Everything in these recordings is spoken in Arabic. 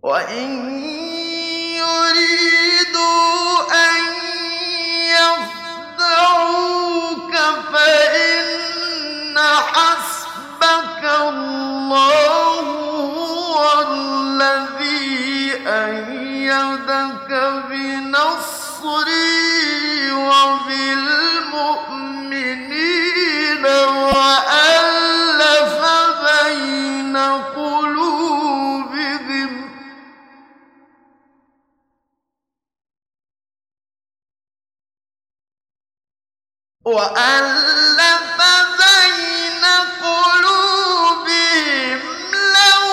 وإن يريدوا أن يخدعوك فإن حسبك الله هو الذي أيدك بنصره وبالمؤمنين وألف بين قلوبهم لو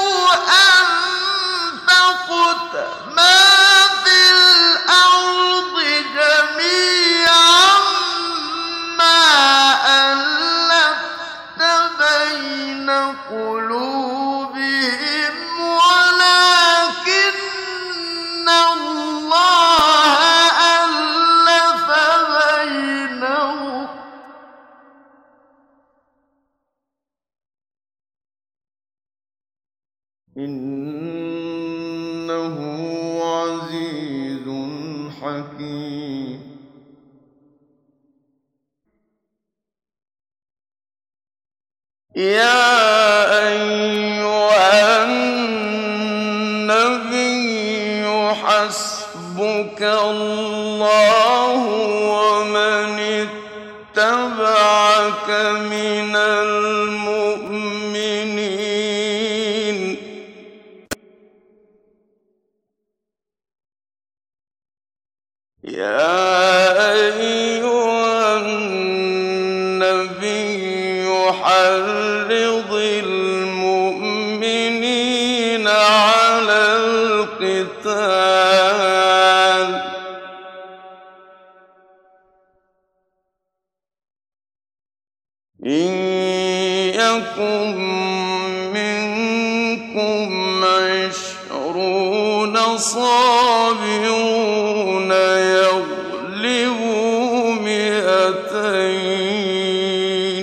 أنفقت ما في الأرض جميعا ما ألفت بين قلوبهم ولكن الله ألف بينهم إنه عزيز حكيم يا أيها النبي حسبك الله ومن اتبعك من المؤمنين يا أيها النبي حرض المؤمنين على القتال إن يكن منكم 20 صابرون يغلبوا 200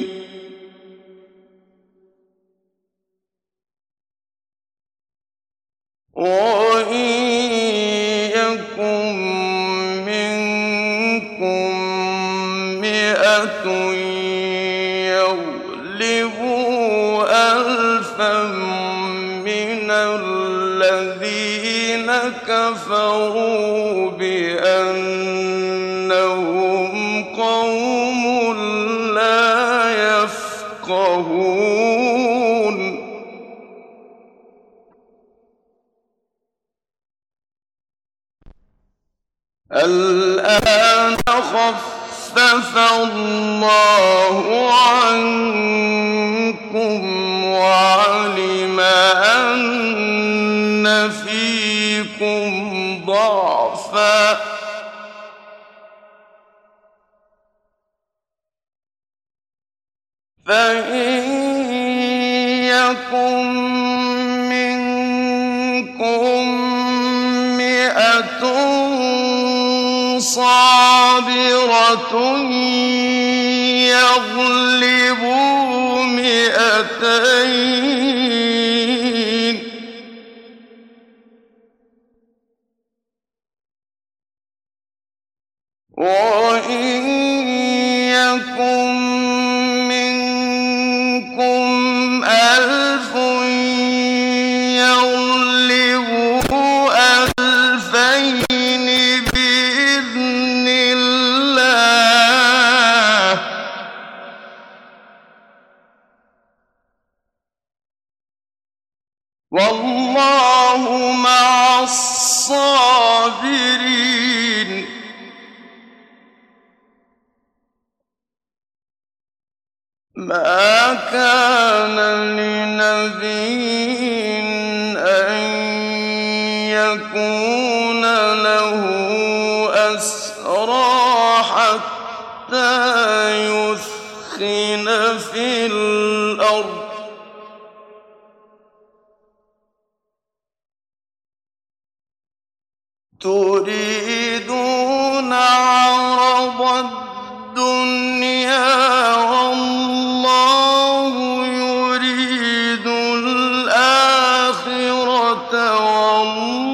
وإن يكن منكم 100 يغلبوا 1000 من الذين كفروا بأنهم قوم لا يفقهون الآن خفف الله عنكم وعلم أن فيكم ضعفا فإن يكن منكم 100 صابرة يغلبوا 200 وإن يكن منكم 1000 يغلبوا 2000 بإذن الله والله مع الصابرين ما كان لنبي أن يكون له أسرى حتى يثخن في الأرض تريدون عرض الدنيا والله يريد الآخرة والله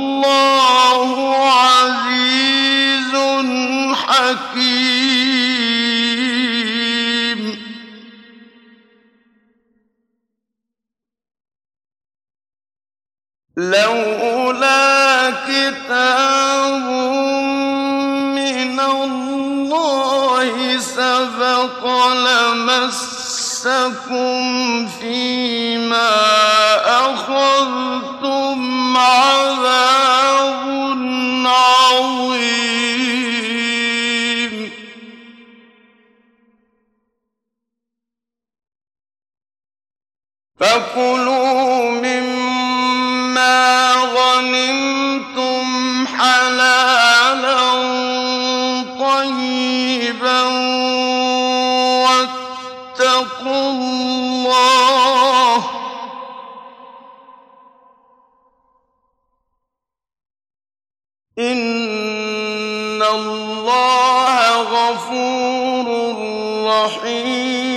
لولا كتاب من الله سبق لمسكم فيما أخذتم عذاب عظيم فكلوا مما غنمتم حلالا طيبا واتقوا الله إن الله غفور رحيم